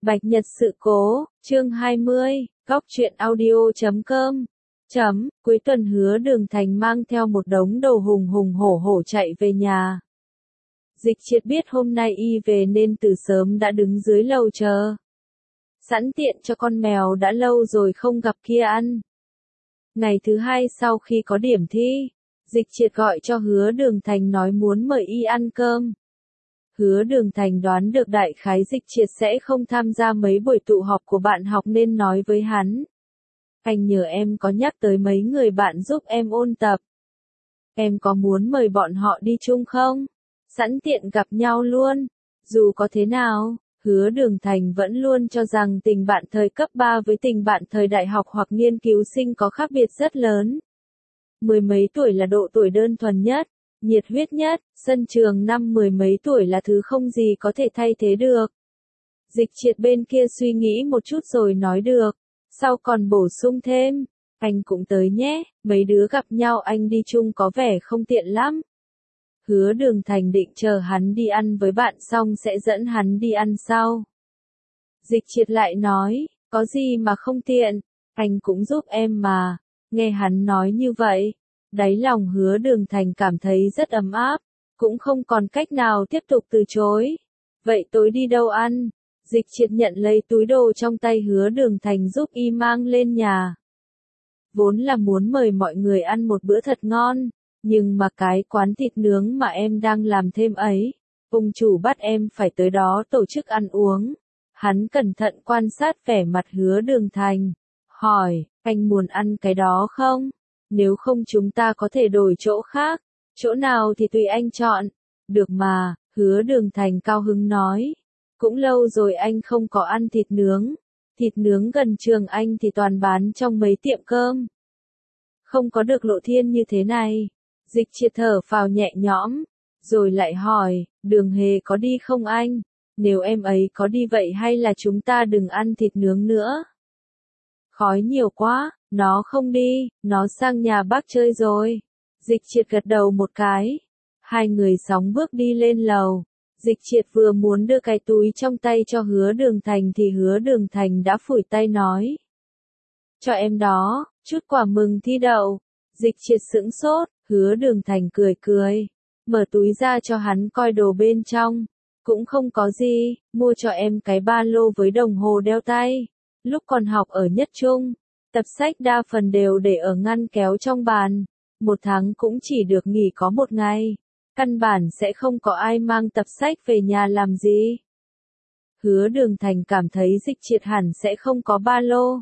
Bạch Nhật sự cố, chương 20, góc truyện audio.com. Cuối tuần Hứa Đường Thành mang theo một đống đồ hùng hùng hổ hổ chạy về nhà. Dịch Triệt biết hôm nay y về nên từ sớm đã đứng dưới lầu chờ. Sẵn tiện cho con mèo đã lâu rồi không gặp kia ăn. Ngày thứ hai sau khi có điểm thi, Dịch Triệt gọi cho Hứa Đường Thành nói muốn mời y ăn cơm. Hứa Đường Thành đoán được đại khái Dịch Triệt sẽ không tham gia mấy buổi tụ họp của bạn học nên nói với hắn. Anh nhờ em có nhắc tới mấy người bạn giúp em ôn tập. Em có muốn mời bọn họ đi chung không? Sẵn tiện gặp nhau luôn. Dù có thế nào, Hứa Đường Thành vẫn luôn cho rằng tình bạn thời cấp 3 với tình bạn thời đại học hoặc nghiên cứu sinh có khác biệt rất lớn. Mười mấy tuổi là độ tuổi đơn thuần nhất, nhiệt huyết nhất, sân trường năm mười mấy tuổi là thứ không gì có thể thay thế được. Dịch Triệt bên kia suy nghĩ một chút rồi nói được, sau còn bổ sung thêm, anh cũng tới nhé, mấy đứa gặp nhau anh đi chung có vẻ không tiện lắm. Hứa Đường Thành định chờ hắn đi ăn với bạn xong sẽ dẫn hắn đi ăn sau. Dịch Triệt lại nói, có gì mà không tiện, anh cũng giúp em mà. Nghe hắn nói như vậy, đáy lòng Hứa Đường Thành cảm thấy rất ấm áp, cũng không còn cách nào tiếp tục từ chối. Vậy tối đi đâu ăn? Dịch Triệt nhận lấy túi đồ trong tay Hứa Đường Thành giúp y mang lên nhà. Vốn là muốn mời mọi người ăn một bữa thật ngon, nhưng mà cái quán thịt nướng mà em đang làm thêm ấy, ông chủ bắt em phải tới đó tổ chức ăn uống. Hắn cẩn thận quan sát vẻ mặt Hứa Đường Thành, hỏi, anh muốn ăn cái đó không? Nếu không chúng ta có thể đổi chỗ khác, chỗ nào thì tùy anh chọn. Được mà, Hứa Đường Thành cao hứng nói. Cũng lâu rồi anh không có ăn thịt nướng gần trường anh thì toàn bán trong mấy tiệm cơm. Không có được lộ thiên như thế này. Dịch Triệt thở phào nhẹ nhõm, rồi lại hỏi, Đường Hề có đi không anh? Nếu em ấy có đi vậy hay là chúng ta đừng ăn thịt nướng nữa? Khói nhiều quá, nó không đi, nó sang nhà bác chơi rồi. Dịch Triệt gật đầu một cái. Hai người sóng bước đi lên lầu. Dịch Triệt vừa muốn đưa cái túi trong tay cho Hứa Đường Thành thì Hứa Đường Thành đã phủi tay nói. Cho em đó, chút quà mừng thi đậu. Dịch Triệt sững sốt, Hứa Đường Thành cười cười. Mở túi ra cho hắn coi đồ bên trong. Cũng không có gì, mua cho em cái ba lô với đồng hồ đeo tay. Lúc còn học ở nhất trung, tập sách đa phần đều để ở ngăn kéo trong bàn. Một tháng cũng chỉ được nghỉ có một ngày. Căn bản sẽ không có ai mang tập sách về nhà làm gì. Hứa Đường Thành cảm thấy Dịch Triệt hẳn sẽ không có ba lô.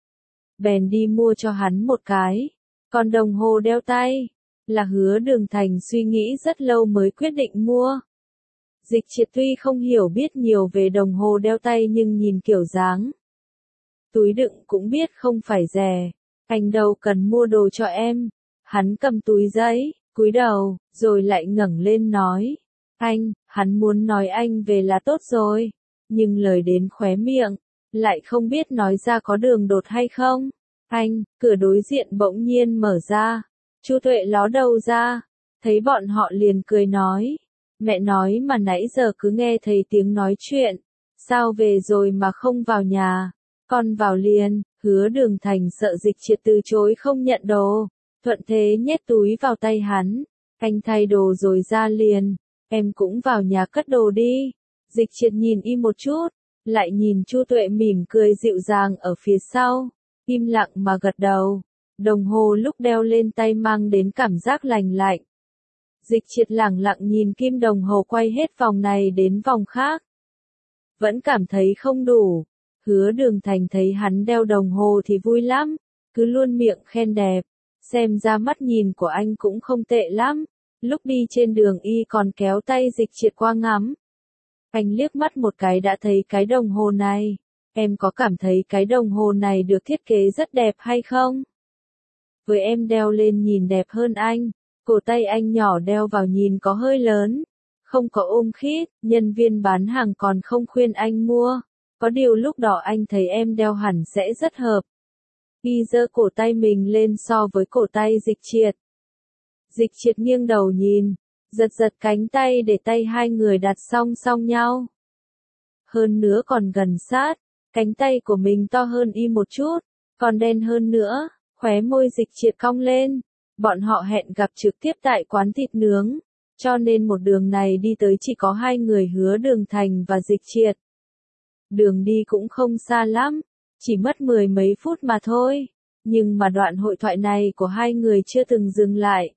Bèn đi mua cho hắn một cái. Còn đồng hồ đeo tay, là Hứa Đường Thành suy nghĩ rất lâu mới quyết định mua. Dịch Triệt tuy không hiểu biết nhiều về đồng hồ đeo tay nhưng nhìn kiểu dáng. Túi đựng cũng biết không phải rẻ. Anh đâu cần mua đồ cho em. Hắn cầm túi giấy, cúi đầu, rồi lại ngẩng lên nói. Hắn muốn nói anh về là tốt rồi. Nhưng lời đến khóe miệng, lại không biết nói ra có đường đột hay không. Cửa đối diện bỗng nhiên mở ra. Chu Tuệ ló đầu ra. Thấy bọn họ liền cười nói. Mẹ nói mà nãy giờ cứ nghe thấy tiếng nói chuyện. Sao về rồi mà không vào nhà? Con vào liền. Hứa Đường Thành sợ Dịch Triệt từ chối không nhận đồ. Thuận thế nhét túi vào tay hắn. Anh thay đồ rồi ra liền. Em cũng vào nhà cất đồ đi. Dịch Triệt nhìn y một chút. Lại nhìn Chu Tuệ mỉm cười dịu dàng ở phía sau. Im lặng mà gật đầu. Đồng hồ lúc đeo lên tay mang đến cảm giác lành lạnh. Dịch Triệt lẳng lặng nhìn kim đồng hồ quay hết vòng này đến vòng khác. Vẫn cảm thấy không đủ. Hứa Đường Thành thấy hắn đeo đồng hồ thì vui lắm. Cứ luôn miệng khen đẹp. Xem ra mắt nhìn của anh cũng không tệ lắm. Lúc đi trên đường y còn kéo tay Dịch Triệt qua ngắm. Anh liếc mắt một cái đã thấy cái đồng hồ này. Em có cảm thấy cái đồng hồ này được thiết kế rất đẹp hay không? Với em đeo lên nhìn đẹp hơn anh. Cổ tay anh nhỏ đeo vào nhìn có hơi lớn. Không có ôm khít, nhân viên bán hàng còn không khuyên anh mua. Có điều lúc đó anh thấy em đeo hẳn sẽ rất hợp. Y giơ cổ tay mình lên so với cổ tay Dịch Triệt. Dịch Triệt nghiêng đầu nhìn, giật giật cánh tay để tay hai người đặt song song nhau. hơn nữa còn gần sát, cánh tay của mình to hơn y một chút, còn đen hơn nữa, khóe môi Dịch Triệt cong lên. Bọn họ hẹn gặp trực tiếp tại quán thịt nướng, cho nên một đường này đi tới chỉ có hai người Hứa Đường Thành và Dịch Triệt. Đường đi cũng không xa lắm, chỉ mất 10 mấy phút mà thôi, nhưng mà đoạn hội thoại này của hai người chưa từng dừng lại.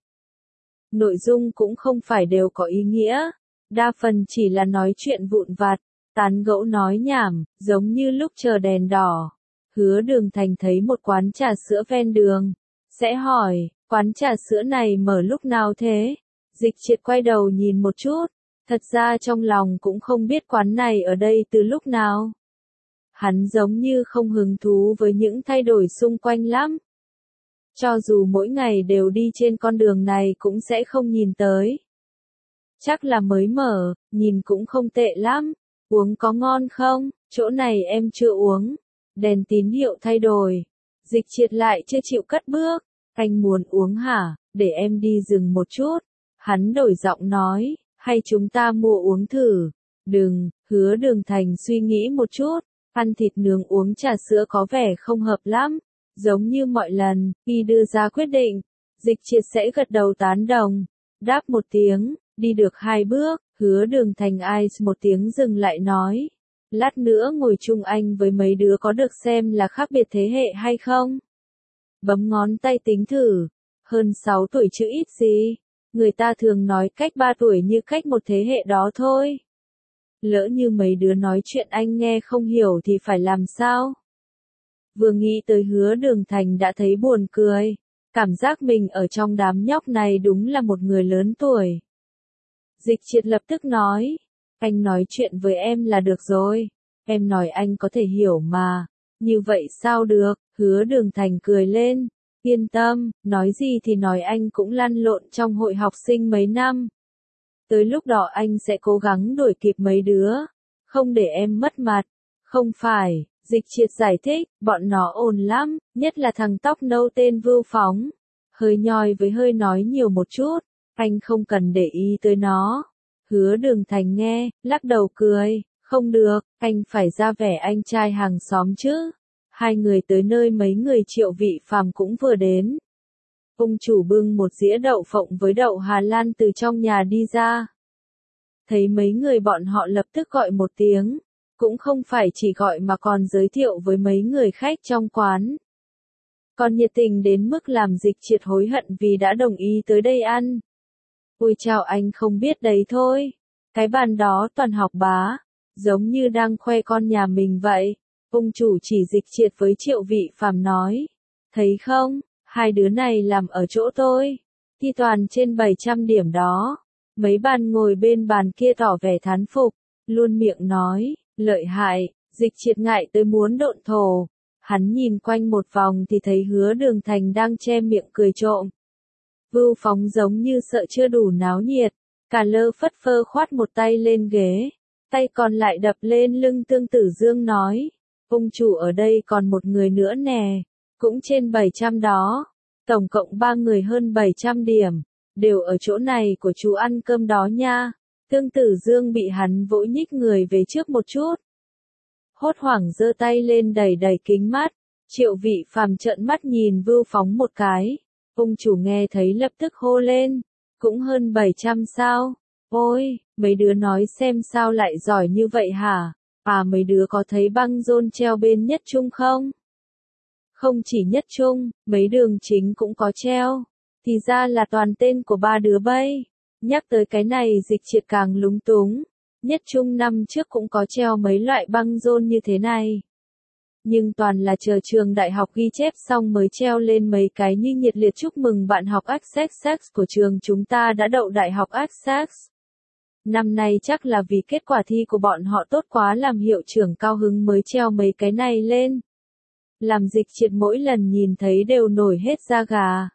Nội dung cũng không phải đều có ý nghĩa, đa phần chỉ là nói chuyện vụn vặt, tán gẫu nói nhảm, giống như lúc chờ đèn đỏ. Hứa Đường Thành thấy một quán trà sữa ven đường, sẽ hỏi, quán trà sữa này mở lúc nào thế? Dịch Triệt quay đầu nhìn một chút, thật ra trong lòng cũng không biết quán này ở đây từ lúc nào. Hắn giống như không hứng thú với những thay đổi xung quanh lắm. Cho dù mỗi ngày đều đi trên con đường này cũng sẽ không nhìn tới. Chắc là mới mở, nhìn cũng không tệ lắm. Uống có ngon không? Chỗ này em chưa uống. Đèn tín hiệu thay đổi. Dịch Triệt lại chưa chịu cất bước. Anh muốn uống hả? Để em đi dừng một chút. Hắn đổi giọng nói, hay chúng ta mua uống thử? Đừng, Hứa Đường Thành suy nghĩ một chút. Ăn thịt nướng uống trà sữa có vẻ không hợp lắm. Giống như mọi lần, khi đưa ra quyết định, Dịch Triệt sẽ gật đầu tán đồng. Đáp một tiếng, đi được 2 bước, Hứa Đường Thành ai một tiếng dừng lại nói. Lát nữa ngồi chung anh với mấy đứa có được xem là khác biệt thế hệ hay không? Bấm ngón tay tính thử, hơn 6 tuổi chứ ít gì. Người ta thường nói cách 3 tuổi như cách một thế hệ đó thôi. Lỡ như mấy đứa nói chuyện anh nghe không hiểu thì phải làm sao? Vừa nghĩ tới Hứa Đường Thành đã thấy buồn cười. Cảm giác mình ở trong đám nhóc này đúng là một người lớn tuổi. Dịch Triệt lập tức nói. Anh nói chuyện với em là được rồi. Em nói anh có thể hiểu mà. Như vậy sao được? Hứa Đường Thành cười lên. Yên tâm, nói gì thì nói anh cũng lăn lộn trong hội học sinh mấy năm. Tới lúc đó anh sẽ cố gắng đuổi kịp mấy đứa. Không để em mất mặt. Không phải, Dịch Triệt giải thích, bọn nó ồn lắm, nhất là thằng tóc nâu tên Vưu Phóng. Hơi nhoi với hơi nói nhiều một chút, anh không cần để ý tới nó. Hứa Đường Thành nghe, lắc đầu cười, không được, anh phải ra vẻ anh trai hàng xóm chứ. Hai người tới nơi mấy người Triệu Vị Phàm cũng vừa đến. Ông chủ bưng một dĩa đậu phộng với đậu Hà Lan từ trong nhà đi ra. Thấy mấy người bọn họ lập tức gọi một tiếng. Cũng không phải chỉ gọi mà còn giới thiệu với mấy người khách trong quán. Còn nhiệt tình đến mức làm Dịch Triệt hối hận vì đã đồng ý tới đây ăn. Ôi chào, anh không biết đấy thôi. Cái bàn đó toàn học bá. Giống như đang khoe con nhà mình vậy. Ông chủ chỉ Dịch Triệt với Triệu Vị Phàm nói. Thấy không, hai đứa này làm ở chỗ tôi. Thi toàn trên 700 điểm đó. Mấy bàn ngồi bên bàn kia tỏ vẻ thán phục. Luôn miệng nói. Lợi hại, Dịch Triệt ngại tới muốn độn thổ. Hắn nhìn quanh một vòng thì thấy Hứa Đường Thành đang che miệng cười trộm. Vưu Phóng giống như sợ chưa đủ náo nhiệt, cả lơ phất phơ khoát một tay lên ghế, tay còn lại đập lên lưng Tương Tử Dương nói. Ông chủ ở đây còn một người nữa nè, cũng trên 700 đó. Tổng cộng 3 người hơn 700 điểm, đều ở chỗ này của chú ăn cơm đó nha. Tương Tử Dương bị hắn vỗ nhích người về trước một chút. Hốt hoảng giơ tay lên đẩy đẩy kính mắt. Triệu Vị Phàm trợn mắt nhìn Vưu Phóng một cái. Ông chủ nghe thấy lập tức hô lên. Cũng hơn 700 sao? Ôi, mấy đứa nói xem sao lại giỏi như vậy hả? À, mấy đứa có thấy băng rôn treo bên Nhất Trung không? Không chỉ Nhất Trung, mấy đường chính cũng có treo. Thì ra là toàn tên của 3 đứa bay. Nhắc tới cái này Dịch Triệt càng lúng túng. Nhất Trung năm trước cũng có treo mấy loại băng rôn như thế này. Nhưng toàn là chờ trường đại học ghi chép xong mới treo lên mấy cái như nhiệt liệt chúc mừng bạn học Access của trường chúng ta đã đậu đại học Access. Năm nay chắc là vì kết quả thi của bọn họ tốt quá làm hiệu trưởng cao hứng mới treo mấy cái này lên. Làm Dịch Triệt mỗi lần nhìn thấy đều nổi hết da gà.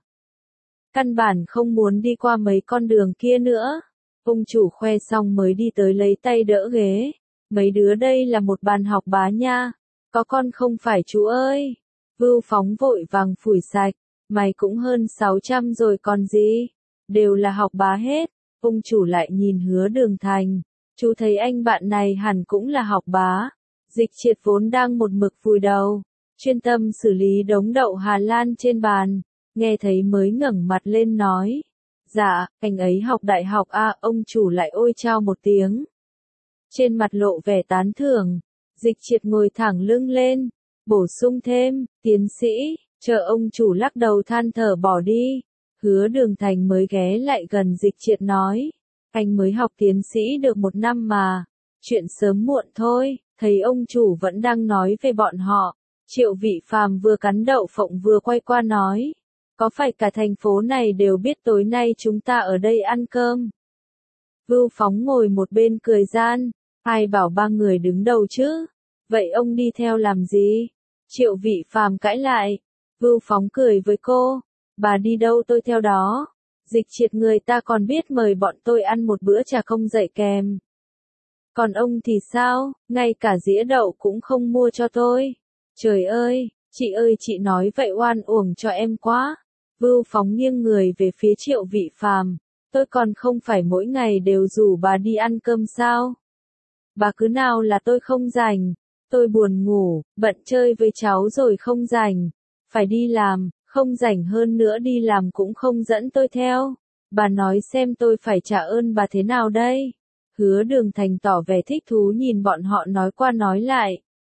Căn bản không muốn đi qua mấy con đường kia nữa. Ông chủ khoe xong mới đi tới lấy tay đỡ ghế. Mấy đứa đây là một bàn học bá nha. Có con không phải chú ơi. Vưu Phóng vội vàng phủi sạch. Mày cũng hơn 600 rồi còn gì. Đều là học bá hết. Ông chủ lại nhìn Hứa Đường Thành. Chú thấy anh bạn này hẳn cũng là học bá. Dịch Triệt vốn đang một mực vùi đầu, chuyên tâm xử lý đống đậu Hà Lan trên bàn, nghe thấy mới ngẩng mặt lên nói. Dạ, anh ấy học đại học à, ông chủ lại ôi chao một tiếng. Trên mặt lộ vẻ tán thưởng, Dịch Triệt ngồi thẳng lưng lên, bổ sung thêm, tiến sĩ, chờ ông chủ lắc đầu than thở bỏ đi. Hứa Đường Thành mới ghé lại gần Dịch Triệt nói, anh mới học tiến sĩ được 1 năm mà, chuyện sớm muộn thôi, thấy ông chủ vẫn đang nói về bọn họ. Triệu Vị Phàm vừa cắn đậu phộng vừa quay qua nói, có phải cả thành phố này đều biết tối nay chúng ta ở đây ăn cơm? Vưu Phóng ngồi một bên cười gian, ai bảo 3 người đứng đầu chứ? Vậy ông đi theo làm gì? Triệu Vị Phàm cãi lại. Vưu Phóng cười với cô, bà đi đâu tôi theo đó. Dịch Triệt người ta còn biết mời bọn tôi ăn một bữa trà không dậy kèm. Còn ông thì sao, ngay cả dĩa đậu cũng không mua cho tôi. Trời ơi, chị nói vậy oan uổng cho em quá. Vưu Phóng nghiêng người về phía Triệu Vị Phàm, tôi còn không phải mỗi ngày đều rủ bà đi ăn cơm sao? Bà cứ nào là tôi không rảnh, tôi buồn ngủ, bận chơi với cháu rồi không rảnh, phải đi làm, không rảnh hơn nữa đi làm cũng không dẫn tôi theo. Bà nói xem tôi phải trả ơn bà thế nào đây? Hứa Đường Thành tỏ vẻ thích thú nhìn bọn họ nói qua nói lại.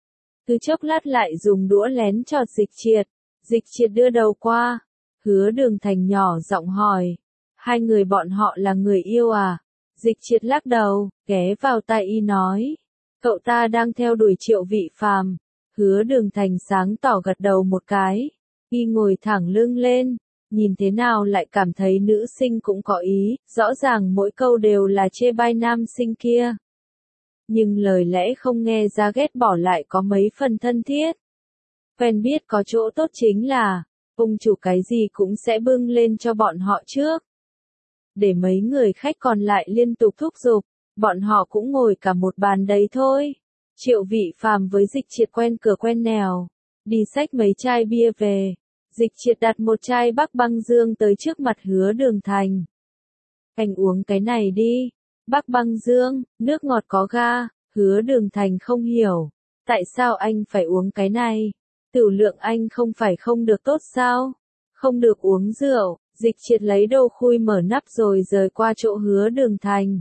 Cứ chốc lát lại dùng đũa lén chọt Dịch Triệt. Dịch Triệt đưa đầu qua. Hứa Đường Thành nhỏ giọng hỏi. Hai người bọn họ là người yêu à? Dịch Triệt lắc đầu, ghé vào tai y nói. Cậu ta đang theo đuổi Triệu Vị Phàm. Hứa Đường Thành sáng tỏ gật đầu một cái. Y ngồi thẳng lưng lên. Nhìn thế nào lại cảm thấy nữ sinh cũng có ý, rõ ràng mỗi câu đều là chê bai nam sinh kia. Nhưng lời lẽ không nghe ra ghét bỏ lại có mấy phần thân thiết. Quen biết có chỗ tốt chính là, ông chủ cái gì cũng sẽ bưng lên cho bọn họ trước. Để mấy người khách còn lại liên tục thúc giục, bọn họ cũng ngồi cả một bàn đấy thôi. Triệu Vị Phàm với Dịch Triệt quen cửa quen nẻo, đi xách mấy chai bia về. Dịch Triệt đặt một chai Bắc Băng Dương tới trước mặt Hứa Đường Thành. Anh uống cái này đi. Bắc Băng Dương, nước ngọt có ga. Hứa Đường Thành không hiểu. Tại sao anh phải uống cái này? Tửu lượng anh không phải không được tốt sao? Không được uống rượu. Dịch Triệt lấy đầu khui mở nắp rồi rời qua chỗ Hứa Đường Thành.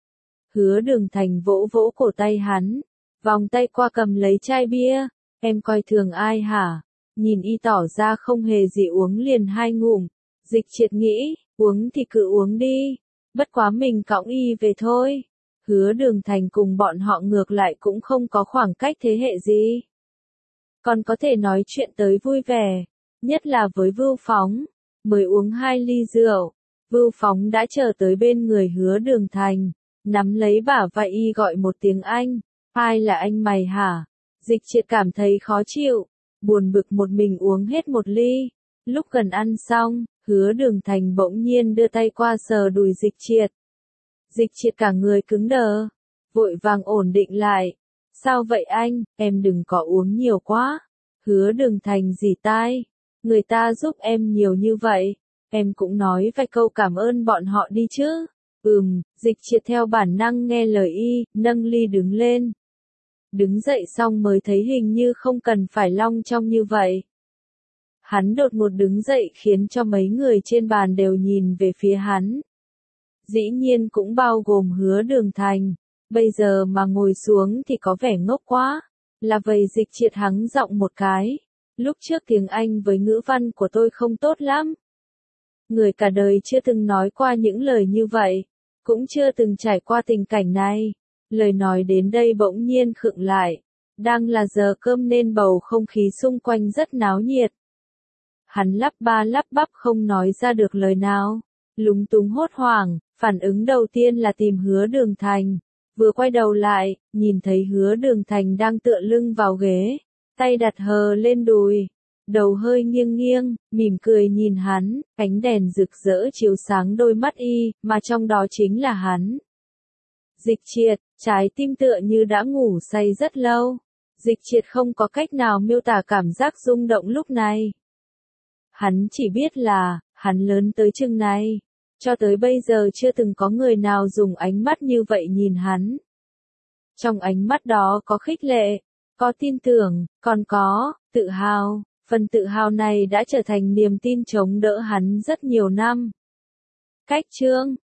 Hứa Đường Thành vỗ vỗ cổ tay hắn. Vòng tay qua cầm lấy chai bia. Em coi thường ai hả? Nhìn y tỏ ra không hề gì uống liền 2 ngụm. Dịch Triệt nghĩ, uống thì cứ uống đi. Bất quá mình cõng y về thôi. Hứa Đường Thành cùng bọn họ ngược lại cũng không có khoảng cách thế hệ gì. Còn có thể nói chuyện tới vui vẻ. Nhất là với Vưu Phóng. Mới uống 2 ly rượu. Vưu Phóng đã chờ tới bên người Hứa Đường Thành. Nắm lấy bả vai y gọi một tiếng anh. Ai là anh mày hả? Dịch Triệt cảm thấy khó chịu. Buồn bực một mình uống hết 1 ly. Lúc gần ăn xong, Hứa Đường Thành bỗng nhiên đưa tay qua sờ đùi Dịch Triệt. Dịch Triệt cả người cứng đờ, vội vàng ổn định lại. Sao vậy anh, em đừng có uống nhiều quá. Hứa Đường Thành rỉ tai. Người ta giúp em nhiều như vậy, em cũng nói vài câu cảm ơn bọn họ đi chứ. Dịch Triệt theo bản năng nghe lời y, nâng ly đứng lên. Đứng dậy xong mới thấy hình như không cần phải long trong như vậy. Hắn đột ngột đứng dậy khiến cho mấy người trên bàn đều nhìn về phía hắn. Dĩ nhiên cũng bao gồm Hứa Đường Thành. Bây giờ mà ngồi xuống thì có vẻ ngốc quá. Là vậy Dịch Triệt hắng giọng một cái. Lúc trước tiếng Anh với ngữ văn của tôi không tốt lắm. Người cả đời chưa từng nói qua những lời như vậy. Cũng chưa từng trải qua tình cảnh này. Lời nói đến đây bỗng nhiên khựng lại. Đang là giờ cơm nên bầu không khí xung quanh rất náo nhiệt. Hắn lắp ba lắp bắp không nói ra được lời nào. Lúng túng hốt hoảng, phản ứng đầu tiên là tìm Hứa Đường Thành. Vừa quay đầu lại, nhìn thấy Hứa Đường Thành đang tựa lưng vào ghế. Tay đặt hờ lên đùi. Đầu hơi nghiêng nghiêng, mỉm cười nhìn hắn, ánh đèn rực rỡ chiếu sáng đôi mắt y, mà trong đó chính là hắn. Dịch Triệt, trái tim tựa như đã ngủ say rất lâu. Dịch Triệt không có cách nào miêu tả cảm giác rung động lúc này. Hắn chỉ biết là, hắn lớn tới chừng này. Cho tới bây giờ chưa từng có người nào dùng ánh mắt như vậy nhìn hắn. Trong ánh mắt đó có khích lệ, có tin tưởng, còn có tự hào. Phần tự hào này đã trở thành niềm tin chống đỡ hắn rất nhiều năm. Cách chương